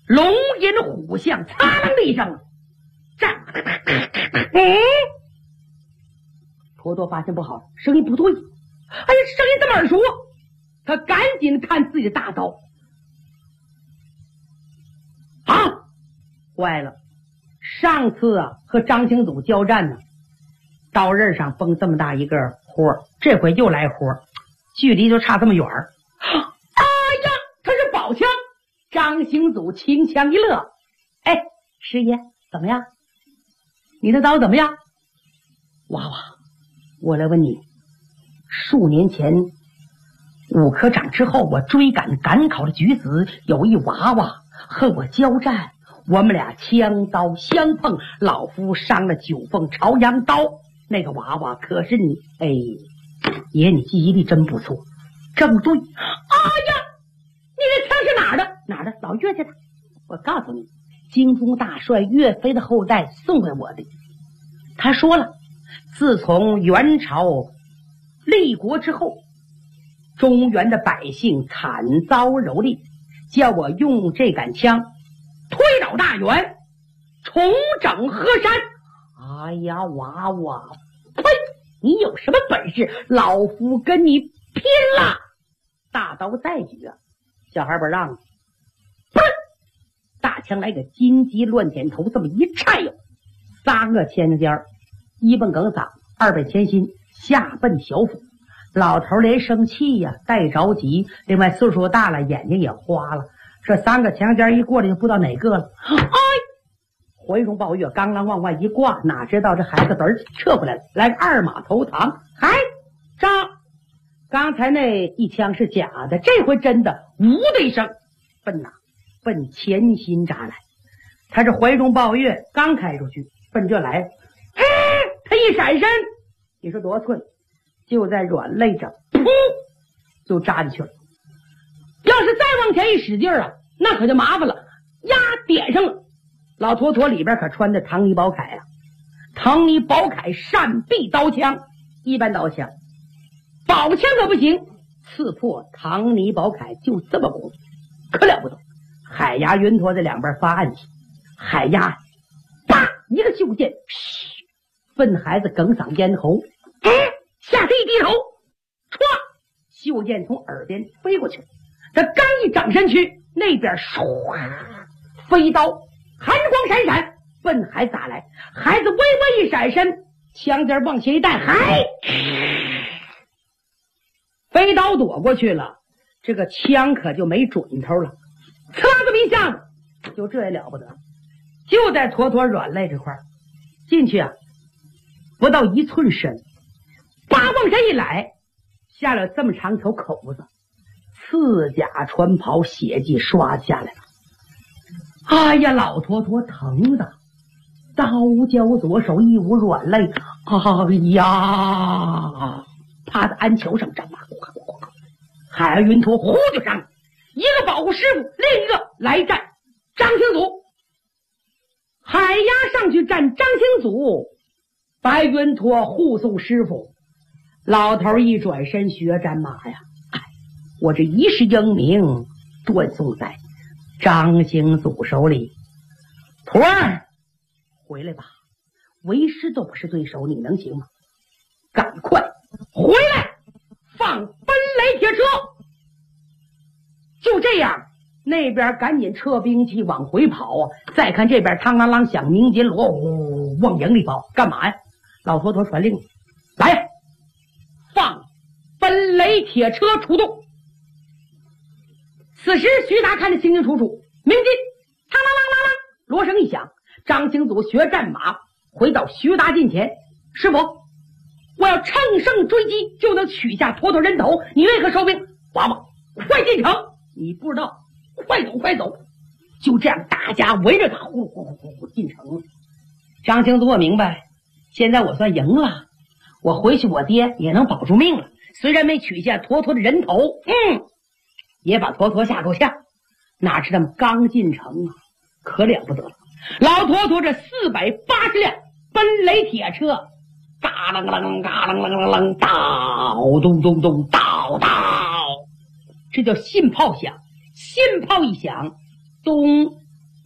龙吟虎象，苍啷的一声，站。坨坨发现不好，声音不对，哎呀，声音这么耳熟啊！他赶紧看自己的大刀，啊，坏了！上次啊和张兴祖交战呢，刀刃上崩这么大一个豁，这回又来豁，距离就差这么远儿。哎呀，他是宝枪！张兴祖轻枪一乐，哎，师爷怎么样？你的刀怎么样？娃娃，我来问你，数年前5科长之后，我追赶赶考的举子有一娃娃和我交战，我们俩枪刀相碰，老夫伤了9缝朝阳刀。那个娃娃可是你，哎，爷你记忆力真不错，正对。哎呀，你这枪是哪儿的？哪儿的？老岳家的。我告诉你，京中大帅岳飞的后代送给我的。他说了，自从元朝立国之后，中原的百姓惨遭蹂躏，叫我用这杆枪推倒大元，重整河山。哎呀，娃娃，呸！你有什么本事？老夫跟你拼了！大刀再举啊，小孩不让，砰！大枪来个金鸡乱点头，这么一颤悠，3个千家尖，一奔梗嗓，2奔前心，下奔小腹。老头连生气呀，带着急，另外岁数大了，眼睛也花了。这3个墙尖一过来，就不知道哪个了。哎，怀中抱月，刚啷往外一挂，哪知道这孩子儿撤回来了，来个2马投堂。嗨，张，刚才那一枪是假的，这回真的，呜的一声，奔哪？奔前心扎来。他这怀中抱月刚开出去，奔这来，嘿，他一闪身，你说多寸？就在软肋上，噗，就扎进去了。要是再往前一使劲啊，那可就麻烦了，呀，点上了。老坨坨里边可穿的唐尼宝铠啊，唐尼宝铠闪避刀枪，一般刀枪，宝枪可不行，刺破唐尼宝铠就这么功夫，可了不得。海牙云陀在两边发暗器，海牙啪一个袖箭，奔孩子哽嗓咽喉，下地一低头，歘，袖箭从耳边飞过去。他刚一转身去，那边唰，飞刀寒光闪闪，奔孩子打来。孩子微微一闪身，枪尖往前一带，嗨，飞刀躲过去了，这个枪可就没准头了。呲啦这么一下子，就这也了不得，就在坨坨软肋这块进去啊，不到1寸深，叭往上一来，下了这么长条口子，刺甲穿袍，血迹刷下来了。哎呀，老坨坨疼的，刀交左手一捂软肋，哎呀，趴在鞍桥上站吧，海儿云陀呼就上，一个保护师傅，另一个来战张兴祖。海压上去战张兴祖，白云陀护送师傅。老头一转身学战马呀，哎，我这一世英名断送在张兴祖手里。徒儿，回来吧，为师都不是对手，你能行吗？赶快回来，放奔雷铁车。就这样，那边赶紧撤兵器往回跑啊！再看这边，嘡啷啷响鸣金锣，往营里跑，干嘛呀？老坨坨传令，来呀，放奔雷铁车出动。此时徐达看得清清楚楚，鸣金，嘡啷啷啷啷，锣声一响，张兴祖学战马回到徐达近前，师傅，我要乘胜追击，就能取下坨坨人头，你为何收兵？娃娃，快进城！你不知道，快走快走！就这样，大家围着他，呼呼呼呼进城了。张兴祖我明白，现在我算赢了，我回去我爹也能保住命了。虽然没取下坨坨的人头，也把坨坨吓够呛。哪知道刚进城啊，可了不得了！老坨坨这480辆奔雷铁车，嘎啷啷嘎啷啷啷啷，叨咚咚咚叨叨，这叫信炮响。信炮一响，咚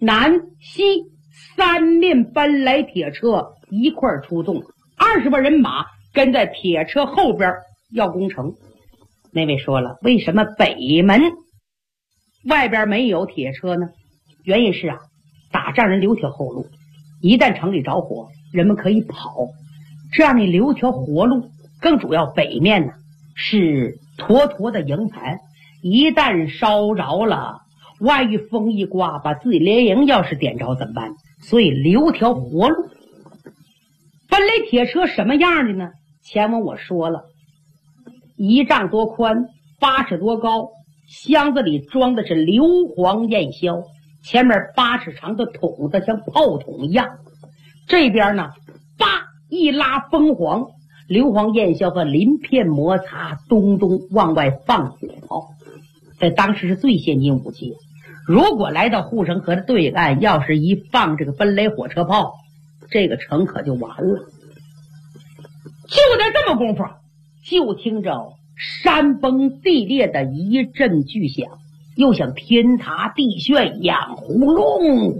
南西3面奔来铁车一块出动，20万人马跟在铁车后边要攻城。那位说了，为什么北门外边没有铁车呢？原因是啊，打仗人留条后路，一旦城里着火，人们可以跑，这样你留条活路。更主要，北面呢是妥妥的营盘，一旦烧着了，万一风一刮，把自己连营要是点着怎么办？所以留条活路。奔雷铁车什么样的呢？前文我说了，1丈多宽，8尺多高，箱子里装的是硫磺焰硝，前面8尺长的筒子像炮筒一样，这边呢叭一拉风簧，硫磺焰硝和鳞片摩擦，咚咚往外放火炮。在当时是最先进武器。如果来到护城河的对岸，要是一放这个奔雷火车炮，这个城可就完了。就在这么功夫，就听着山崩地裂的一阵巨响，又像天塌地陷一样，轰隆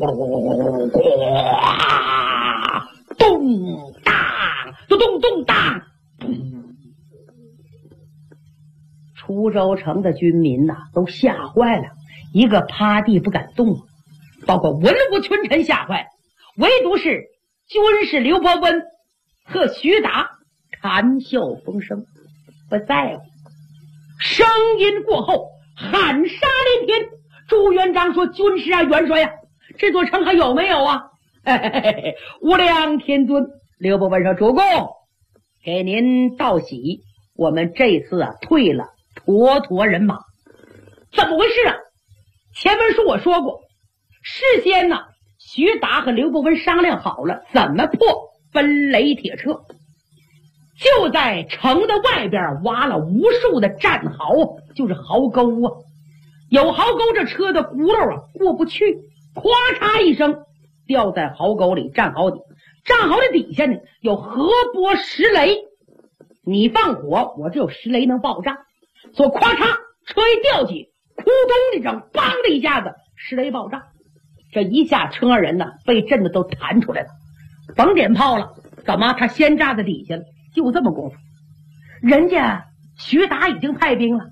咚当咚咚咚当。滁州城的军民呐，都吓坏了，一个趴地不敢动，包括文武群臣吓坏，唯独是军士刘伯温和徐达谈笑风生，不在乎。声音过后，喊杀连天。朱元璋说：“军师啊，元帅呀，这座城还有没有啊？”无量天尊。刘伯温说：“主公，给您道喜，我们这次啊退了妥妥人马。”怎么回事啊？前文书我说过，事先呢，徐达和刘伯温商量好了怎么破奔雷铁车，就在城的外边挖了无数的战壕，就是壕沟啊。有壕沟，这车的轱辘啊过不去，咵嚓一声掉在壕沟里，战壕底。战壕的底下呢有河波石雷，你放火，我只有石雷能爆炸。所以咵嚓，车一掉起，扑通一声，梆的一下子，石雷爆炸。这一下车上人呢被震的都弹出来了，甭点炮了，怎么他先炸在底下了？就这么功夫，人家徐达已经派兵了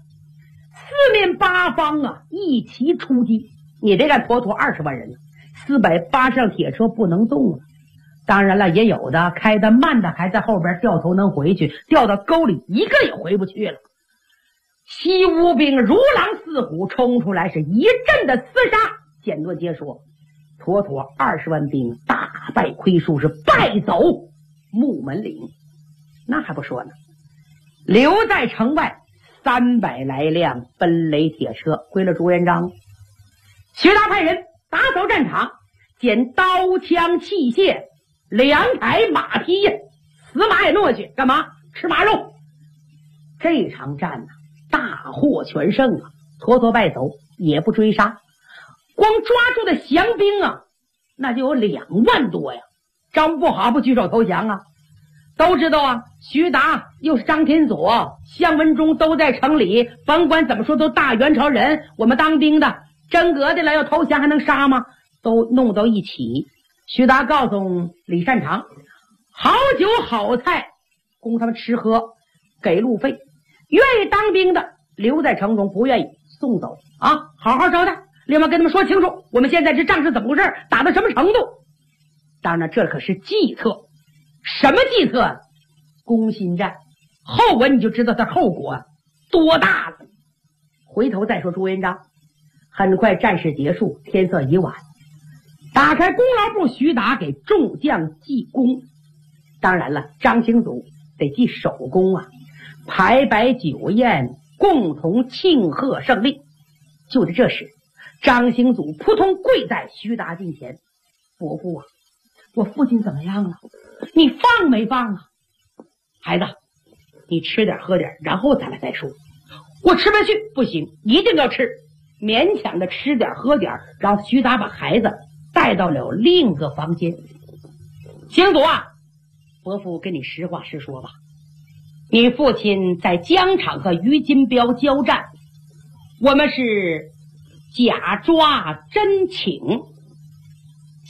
，4面8方啊一齐出击。你这干妥妥20万人，480辆铁车不能动啊。当然了，也有的开得慢的还在后边掉头能回去，掉到沟里一个也回不去了。西吴兵如狼似虎冲出来，是一阵的厮杀。简短截说，妥妥20万兵大败亏输，是败走木门岭。那还不说呢，留在城外300来辆奔雷铁车归了朱元璋。徐达派人打扫战场，捡刀枪器械、粮台马匹呀，死马也弄下去，干嘛？吃马肉。这场战呢，大获全胜啊，妥妥败走，也不追杀。光抓住的降兵啊，那就有2万多呀。张不好不举手投降啊。都知道啊，徐达又是张天佐、项文忠都在城里，甭管怎么说都大元朝人，我们当兵的真格的了，要投降还能杀吗？都弄到一起。徐达告诉李善长，好酒好菜供他们吃喝，给路费，愿意当兵的留在城中，不愿意送走啊，好好招待。另外跟他们说清楚，我们现在这仗是怎么回事，打到什么程度。当然这可是计策。什么计策？攻心战。后文你就知道它后果多大了。回头再说朱元璋。很快战事结束，天色已晚，打开功劳簿，徐达给众将记功。当然了，张兴祖得记首功啊，排摆酒宴，共同庆贺胜利。就在这时，张兴祖扑通跪在徐达近前，伯父啊，我父亲怎么样了？你放没放啊？孩子，你吃点喝点，然后咱俩再说。我吃不下去，不行，一定要吃。勉强的吃点喝点，然后徐达把孩子带到了另一个房间。兴祖啊，伯父跟你实话实说吧，你父亲在疆场和于金彪交战，我们是假抓真请，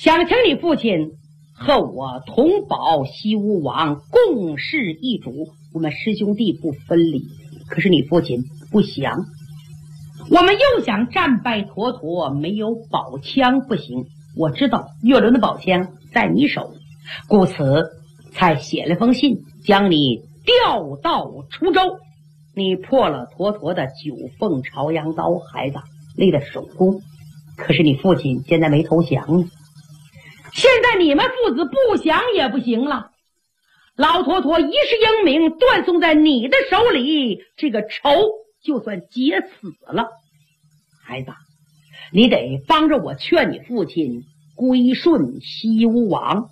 想请你父亲和我同保西吴王，共事一主，我们师兄弟不分离。可是你父亲不想，我们又想战败妥妥，没有宝枪不行。我知道岳伦的宝枪在你手，故此才写了封信，将你调到滁州。你破了妥妥的九凤朝阳刀，孩子立了首功。可是你父亲现在没投降呢，现在你们父子不降也不行了。老妥妥一世英名断送在你的手里，这个仇就算结死了。孩子，你得帮着我劝你父亲归顺西吴王。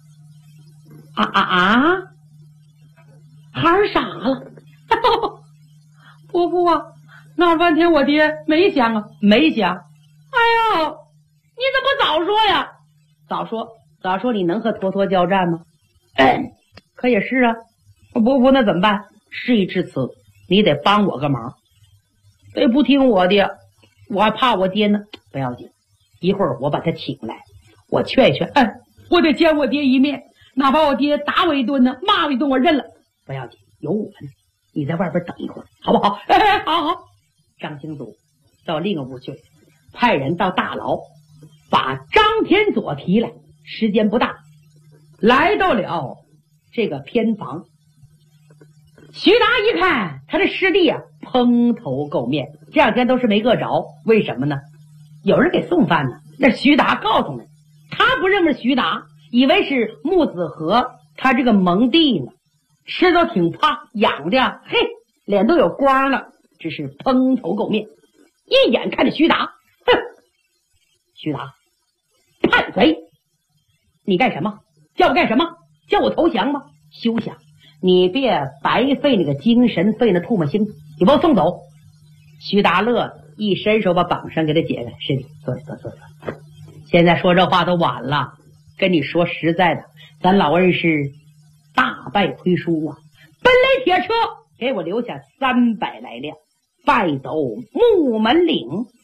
孩儿傻了。伯父啊，闹半天我爹没降啊，没降。哎呦，你怎么不早说呀？早说你能和妥妥交战吗？可也是啊。伯父那怎么办？事已至此，你得帮我个忙。得不听我的，我还怕我爹呢。不要紧，一会儿我把他请来，我劝一劝。我得见我爹一面，哪怕我爹打我一顿呢，骂我一顿，我认了。不要紧，有我呢。你在外边等一会儿，好不好？好。张兴祖到另一个屋去，派人到大牢把张天佐提来。时间不大，来到了这个偏房。徐达一看他的师弟啊，蓬头垢面，这两天都是没饿着。为什么呢？有人给送饭呢。那徐达告诉他，他不认为徐达，以为是木子和他这个蒙弟呢，吃都挺胖，养的嘿，脸都有光了，只是蓬头垢面。一眼看着徐达，哼，徐达，叛贼！你干什么？叫我干什么？叫我投降吗？休想！你别白费那个精神，费那唾沫星子，你把我送走。徐达乐一伸手把绑绳给他解开。师弟，坐。现在说这话都晚了，跟你说实在的，咱老恩师大败亏输啊！本来铁车给我留下300来辆，败走木门岭。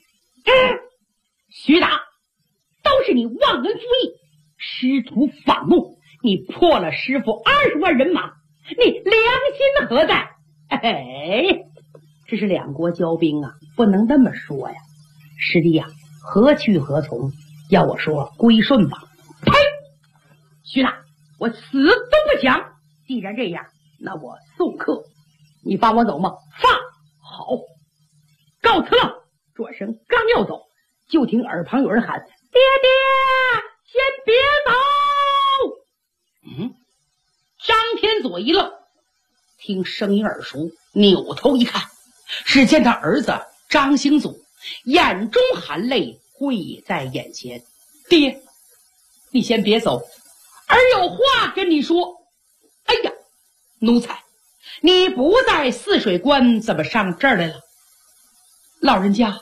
徐达，都是你忘恩负义，师徒反目，你破了师傅20万人马，你良心何在？这是两国交兵啊，不能那么说呀。师弟呀，何去何从？要我说归顺吧。呸！徐达，我死都不降。既然这样，那我送客，你放我走吗？放。好，告辞了。转身刚要走，就听耳旁有人喊：爹爹，先别走。张天佐一愣，听声音耳熟，扭头一看，只见他儿子张兴祖眼中含泪跪在眼前。爹，你先别走，儿有话跟你说。哎呀，奴才，你不在泗水关，怎么上这儿来了？老人家，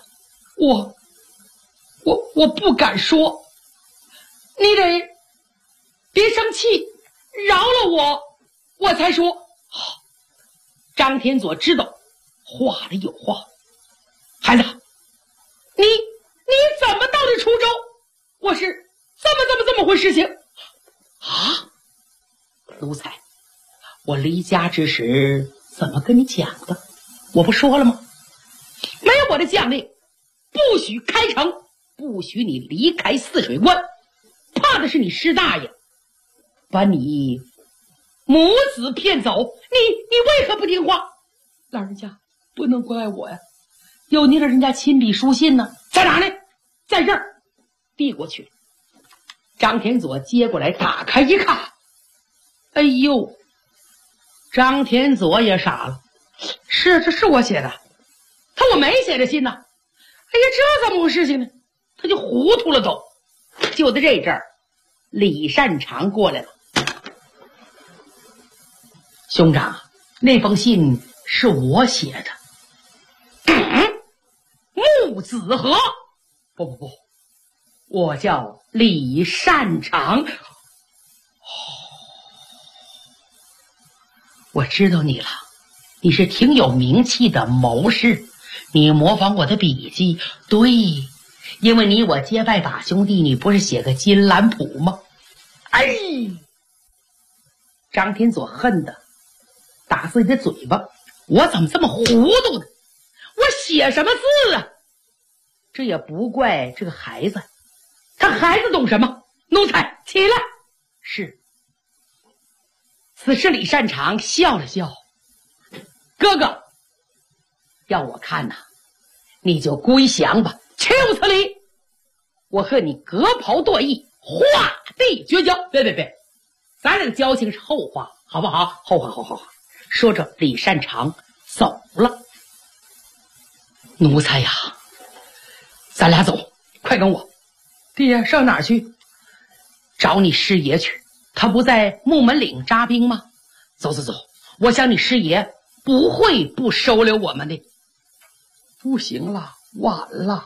我不敢说，你得别生气，饶了我，我才说。张天佐知道话里有话。孩子，你怎么到的滁州？我是这么回事情啊？奴才，我离家之时怎么跟你讲的？我不说了吗？没有我的将令，不许开城，不许你离开泗水关。怕的是你师大爷把你母子骗走，你为何不听话？老人家不能怪我呀，有您老人家亲笔书信呢。在哪呢？在这儿。递过去，张天佐接过来打开一看，哎呦，张天佐也傻了。这是我写的，我没写这信呢。哎呀，这怎么回事情呢？他就糊涂了都。就在这阵儿，李善长过来了。兄长，那封信是我写的。木子和？不，我叫李善长。我知道你了，你是挺有名气的谋士，你模仿我的笔迹，对， 因为你我结拜把兄弟，你不是写个金兰谱吗？哎，张天佐恨的打自己的嘴巴，我怎么这么糊涂呢？我写什么字啊？这也不怪这个孩子，他孩子懂什么？奴才起来。是。此时李善长笑了笑，哥哥，要我看呐，你就归降吧。岂有此理！我和你隔袍夺义，画地绝交。别，咱俩的交情是后话，好不好？后话。说着，李善长走了。奴才呀，咱俩走，快跟我。爹，上哪儿去？找你师爷去，他不在木门岭扎兵吗？走，我想你师爷不会不收留我们的。不行了，晚了。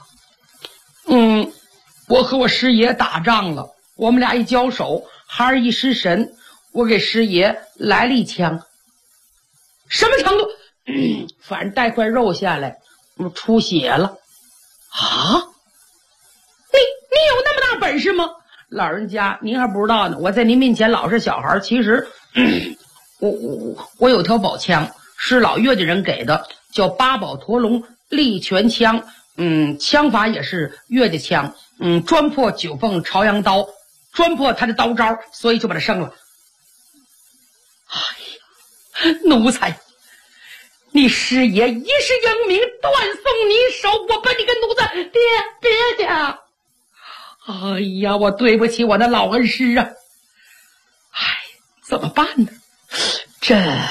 我和我师爷打仗了，我们俩一交手，孩儿一失神，我给师爷来了一枪。什么程度？反正带块肉下来，出血了。啊？你有那么大本事吗？老人家，您还不知道呢。我在您面前老是小孩，其实，我有条宝枪，是老岳家人给的，叫八宝驼龙力拳枪。枪法也是岳家枪。专破九凤朝阳刀，专破他的刀招，所以就把他生了。哎呀，奴才，你师爷一世英名，断送你一手，我把你个奴才，爹，别去！哎呀，我对不起我的老恩师啊！哎，怎么办呢？这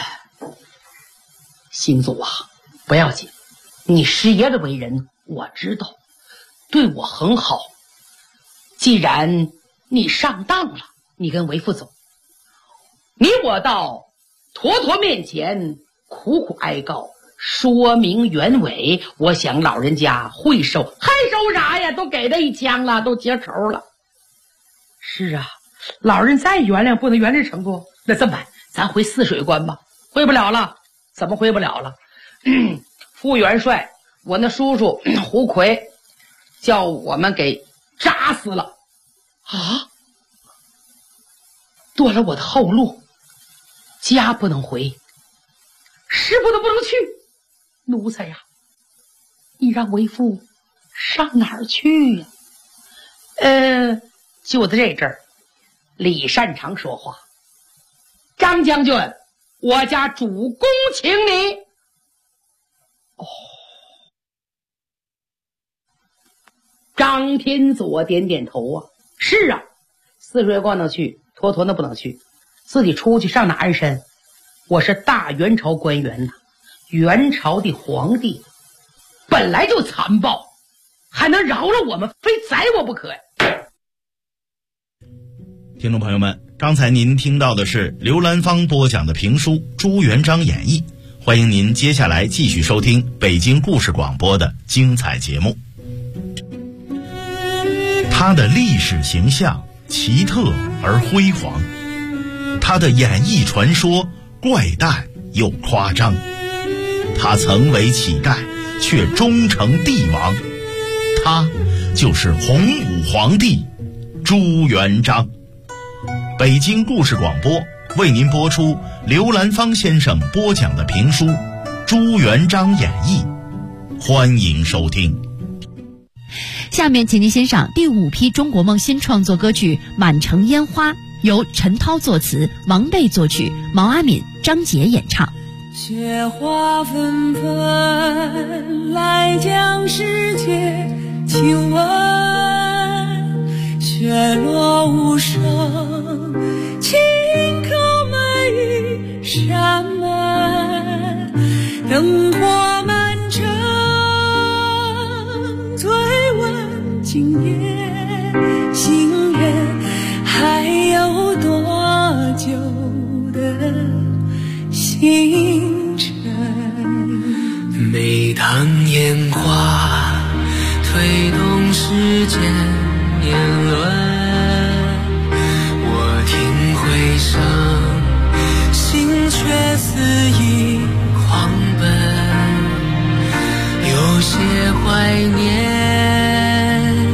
星祖啊，不要紧，你师爷的为人我知道，对我很好。既然你上当了，你跟为父走，你我到坨坨面前苦苦哀告，说明原委，我想老人家会收。还收啥呀？都给他一枪了，都结仇了。是啊，老人再原谅不能原谅程度。那这么办？咱回泗水关吧。回不了了。怎么回不了了？副元帅，我那叔叔胡奎叫我们给扎死了。啊！断了我的后路，家不能回，师傅都不能去。奴才呀，你让为父上哪儿去呀？就在这阵儿，李善长说话：“张将军，我家主公请你。”哦，张天佐点点头啊。是啊，泗水关能去，坨坨那不能去，自己出去上哪安身？我是大元朝官员呐，元朝的皇帝本来就残暴，还能饶了我们，非宰我不可呀！ 听众朋友们，刚才您听到的是刘兰芳播讲的评书《朱元璋演义》，欢迎您接下来继续收听北京故事广播的精彩节目。他的历史形象奇特而辉煌，他的演艺传说怪诞又夸张，他曾为乞丐却终成帝王，他就是洪武皇帝朱元璋。北京故事广播为您播出刘兰芳先生播讲的评书《朱元璋演义》，欢迎收听。 下面请您欣赏第5批中国梦新创作歌曲《满城烟花》，由陈涛作词，王贝作曲，毛阿敏、张杰演唱。 雪花纷纷来将世界亲吻，雪落无声，轻叩每一扇门，灯火满城，醉问今夜行人还有多久的星辰。每当烟花推动世间年轮，我听回声，心却似已狂奔，有些怀念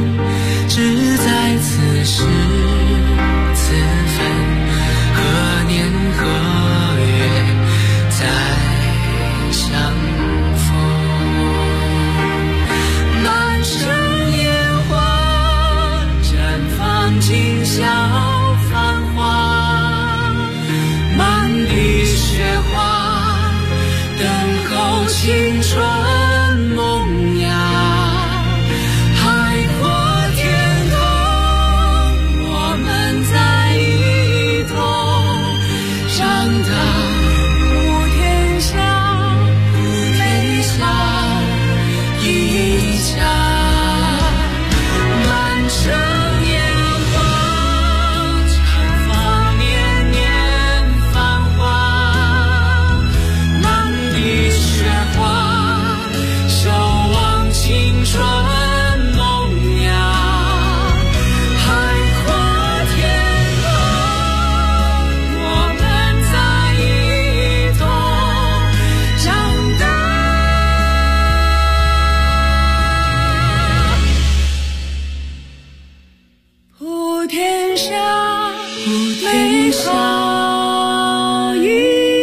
眉梢一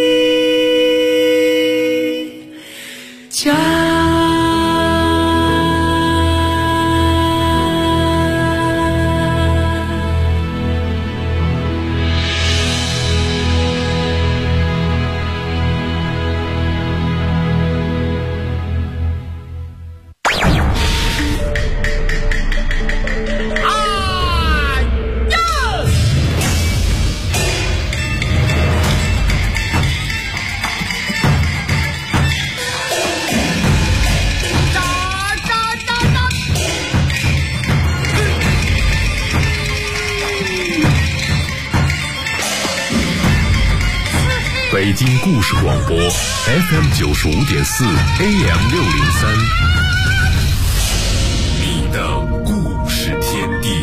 家。 北京故事广播 FM95.4 AM603， 你的故事天地。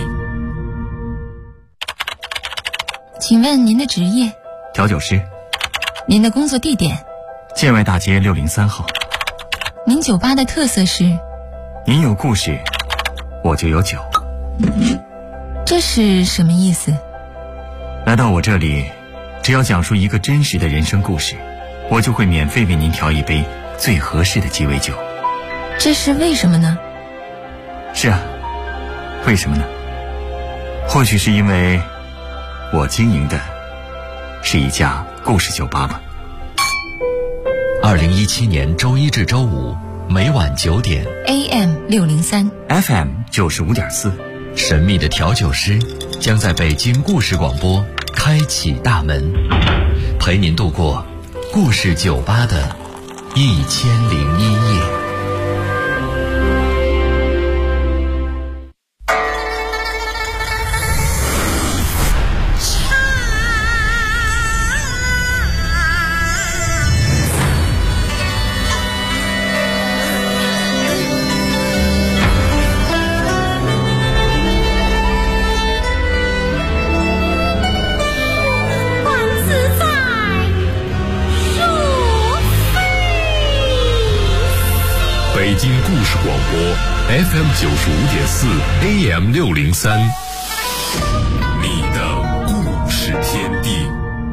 请问您的职业？ 调酒师。 您的工作地点？ 建外大街603号。 您酒吧的特色是？ 您有故事，我就有酒。 这是什么意思？ 来到我这里，只要讲述一个真实的人生故事，我就会免费为您调一杯最合适的鸡尾酒。 这是为什么呢？ 是啊，为什么呢？或许是因为我经营的是一家故事酒吧吧。 2017年周一至周五每晚9点 AM603 FM 95.4， 神秘的调酒师将在北京故事广播开启大门，陪您度过故事酒吧的1001夜。 北京故事广播 FM95.4 AM603， 你的故事天地。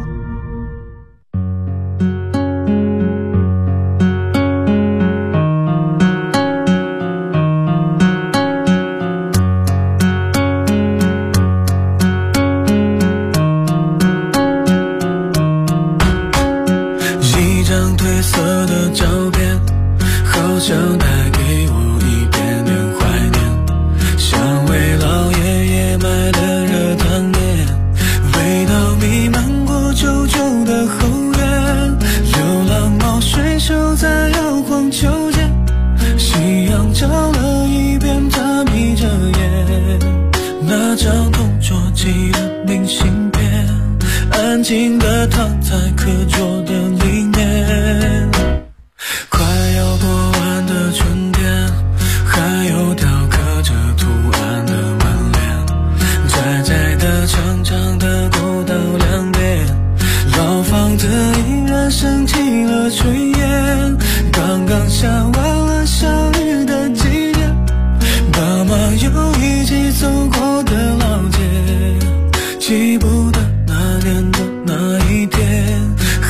一张褪色的照片，好像带给我一点点怀念，像为老爷爷买的热汤面，味道弥漫过旧旧的后院，流浪猫睡熟在摇晃秋千，夕阳照了一遍，它眯着眼，那张同桌寄的明信片，安静地躺在课桌的里面，快要过完的春天，还有雕刻着图案的门帘，窄窄的长长的过道两边，老房子依然升起了炊烟，刚刚下完了小雨的季节，爸妈又一起走过的老街，记不得那年的那一天，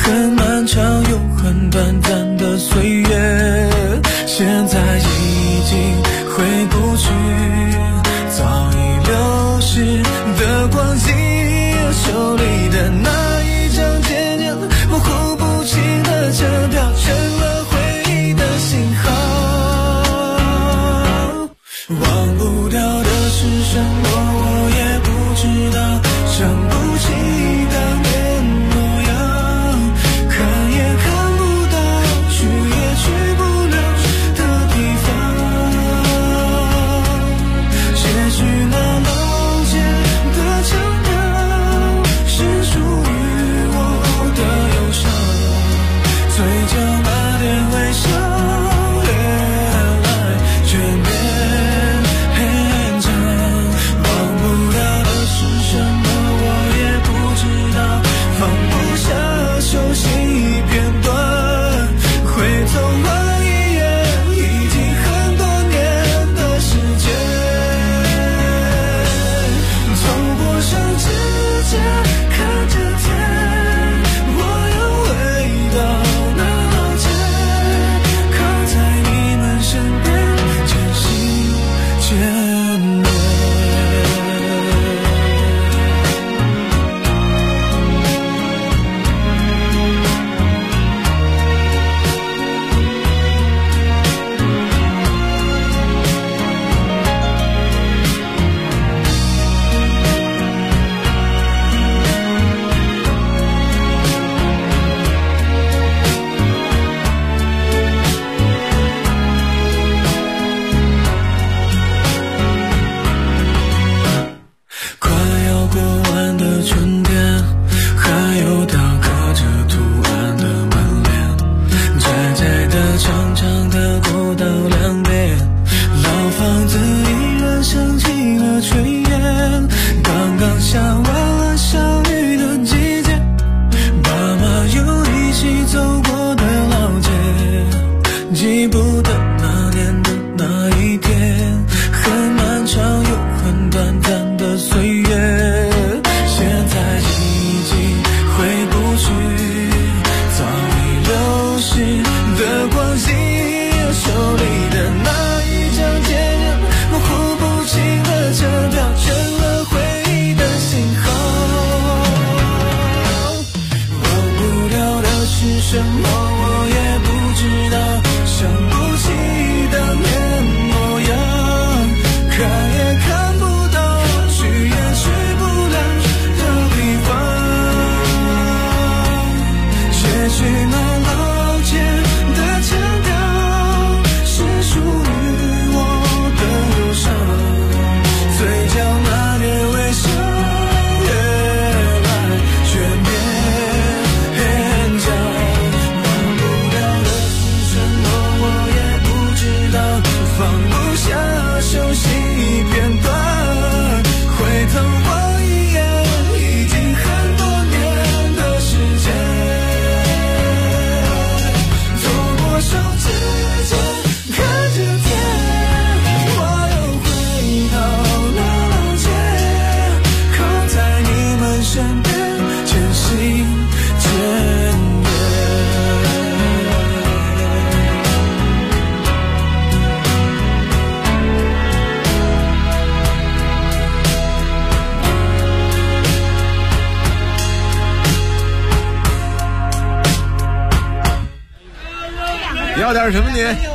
要点什么你？